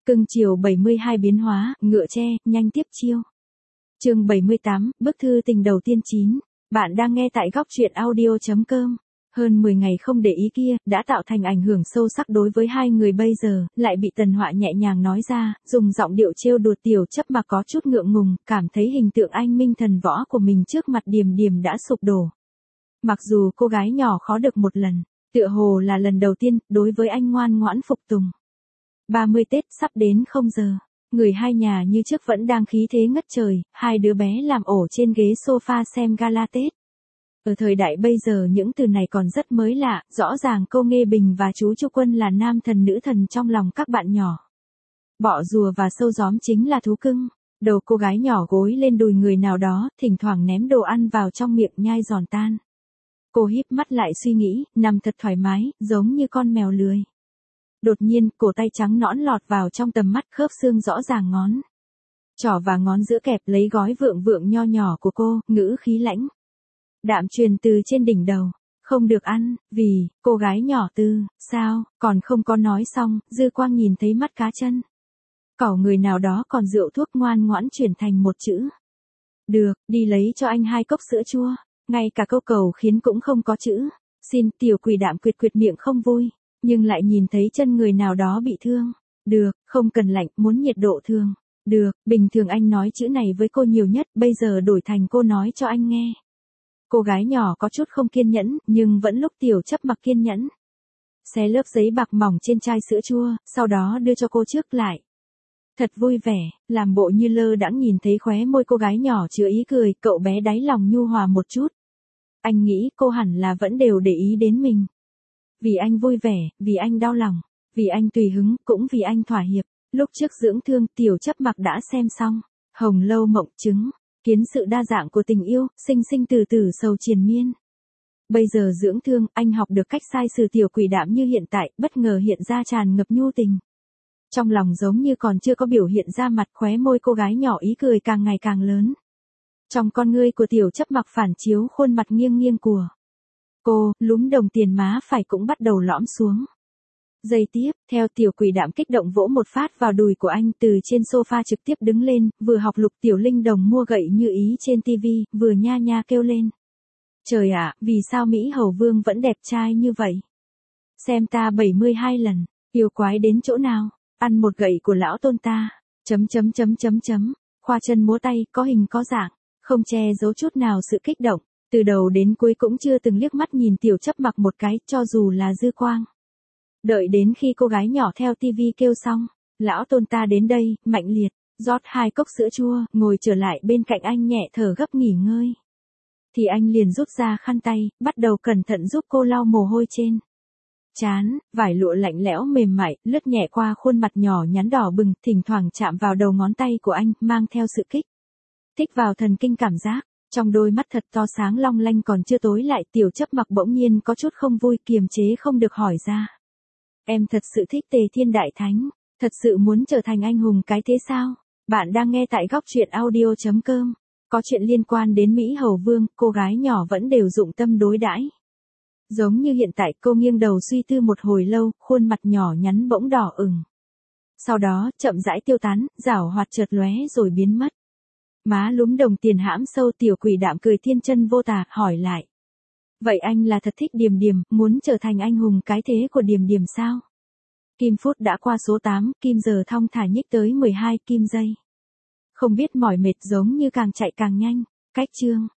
Cưng chiều 72 biến hóa, ngựa tre, nhanh tiếp chiêu. Chương 78, bức thư tình đầu tiên 9. Bạn đang nghe tại góc truyện audio.com. Hơn 10 ngày không để ý kia, đã tạo thành ảnh hưởng sâu sắc đối với hai người bây giờ, lại bị Tần Họa nhẹ nhàng nói ra, dùng giọng điệu trêu đùa Tiểu Chấp mà có chút ngượng ngùng, cảm thấy hình tượng anh minh thần võ của mình trước mặt Điềm Điềm đã sụp đổ. Mặc dù cô gái nhỏ khó được một lần, tựa hồ là lần đầu tiên, đối với anh ngoan ngoãn phục tùng. 30 Tết sắp đến không giờ. Người hai nhà như trước vẫn đang khí thế ngất trời, hai đứa bé làm ổ trên ghế sofa xem gala Tết. Ở thời đại bây giờ những từ này còn rất mới lạ, rõ ràng cô Nghê Bình và chú Chu Quân là nam thần nữ thần trong lòng các bạn nhỏ. Bọ rùa và sâu gióm chính là thú cưng. Đầu cô gái nhỏ gối lên đùi người nào đó, thỉnh thoảng ném đồ ăn vào trong miệng nhai giòn tan. Cô híp mắt lại suy nghĩ, nằm thật thoải mái, giống như con mèo lười. Đột nhiên, cổ tay trắng nõn lọt vào trong tầm mắt, khớp xương rõ ràng ngón trỏ và ngón giữa kẹp lấy gói vượng vượng nho nhỏ của cô, ngữ khí lãnh đạm truyền từ trên đỉnh đầu. Không được ăn, vì, cô gái nhỏ Tư, sao, còn không có nói xong, Dư Quang nhìn thấy mắt cá chân. Cỏ người nào đó còn rượu thuốc ngoan ngoãn chuyển thành một chữ. Được, đi lấy cho anh 2 cốc sữa chua. Ngay cả câu cầu khiến cũng không có chữ. Xin. Tiểu Quỷ Đạm quyệt miệng không vui, nhưng lại nhìn thấy chân người nào đó bị thương. Được, không cần lạnh, muốn nhiệt độ thường. Được, bình thường anh nói chữ này với cô nhiều nhất, bây giờ đổi thành cô nói cho anh nghe. Cô gái nhỏ có chút không kiên nhẫn, nhưng vẫn lúc Tiểu Chấp mặc kiên nhẫn. Xé lớp giấy bạc mỏng trên chai sữa chua, sau đó đưa cho cô trước lại. Thật vui vẻ, làm bộ như lơ đãng nhìn thấy khóe môi cô gái nhỏ chứa ý cười, cậu bé đáy lòng nhu hòa một chút. Anh nghĩ cô hẳn là vẫn đều để ý đến mình. Vì anh vui vẻ, vì anh đau lòng, vì anh tùy hứng, cũng vì anh thỏa hiệp. Lúc trước dưỡng thương, Tiểu Chấp mặc đã xem xong. Hồng Lâu Mộng Trứng, kiến sự đa dạng của tình yêu, sinh sinh từ từ sầu triền miên. Bây giờ dưỡng thương, anh học được cách sai sử Tiểu Quỷ Đạm như hiện tại, bất ngờ hiện ra tràn ngập nhu tình. Trong lòng giống như còn chưa có biểu hiện ra mặt, khóe môi cô gái nhỏ ý cười càng ngày càng lớn. Trong con ngươi của Tiểu Chấp mặc phản chiếu khuôn mặt nghiêng nghiêng của cô, lúm đồng tiền má phải cũng bắt đầu lõm xuống. Giây tiếp, theo Tiểu Quỷ Đạm kích động vỗ một phát vào đùi của anh, từ trên sofa trực tiếp đứng lên, vừa học Lục Tiểu Linh Đồng mua gậy như ý trên tivi, vừa nha nha kêu lên. Trời ạ, vì sao Mỹ Hầu Vương vẫn đẹp trai như vậy? Xem ta 72 lần, yêu quái đến chỗ nào? Ăn một gậy của lão tôn ta. Khoa chân múa tay, có hình có dạng, không che giấu chút nào sự kích động, từ đầu đến cuối cũng chưa từng liếc mắt nhìn Tiểu Chấp mặc một cái, cho dù là Dư Quang. Đợi đến khi cô gái nhỏ theo tivi kêu xong, lão tôn ta đến đây, mạnh liệt, rót 2 cốc sữa chua, ngồi trở lại bên cạnh anh nhẹ thở gấp nghỉ ngơi. Thì anh liền rút ra khăn tay, bắt đầu cẩn thận giúp cô lau mồ hôi trên trán, vải lụa lạnh lẽo mềm mại, lướt nhẹ qua khuôn mặt nhỏ nhắn đỏ bừng, thỉnh thoảng chạm vào đầu ngón tay của anh, mang theo sự kích thích vào thần kinh cảm giác. Trong đôi mắt thật to sáng long lanh còn chưa tối lại, Tiểu Chấp mặc bỗng nhiên có chút không vui, kiềm chế không được hỏi ra. Em thật sự thích Tề Thiên Đại Thánh, thật sự muốn trở thành anh hùng cái thế sao? Bạn đang nghe tại góc truyện audio.com. Có chuyện liên quan đến Mỹ Hầu Vương, cô gái nhỏ vẫn đều dụng tâm đối đãi. Giống như hiện tại, cô nghiêng đầu suy tư một hồi lâu, khuôn mặt nhỏ nhắn bỗng đỏ ửng. Sau đó, chậm rãi tiêu tán, giảo hoạt chợt lóe rồi biến mất. Má lúm đồng tiền hãm sâu, Tiểu Quỷ Đạm cười thiên chân vô tà, hỏi lại. Vậy anh là thật thích Điềm Điềm, muốn trở thành anh hùng cái thế của Điềm Điềm sao? Kim phút đã qua số 8, kim giờ thong thả nhích tới 12 kim giây. Không biết mỏi mệt giống như càng chạy càng nhanh. Cách chương.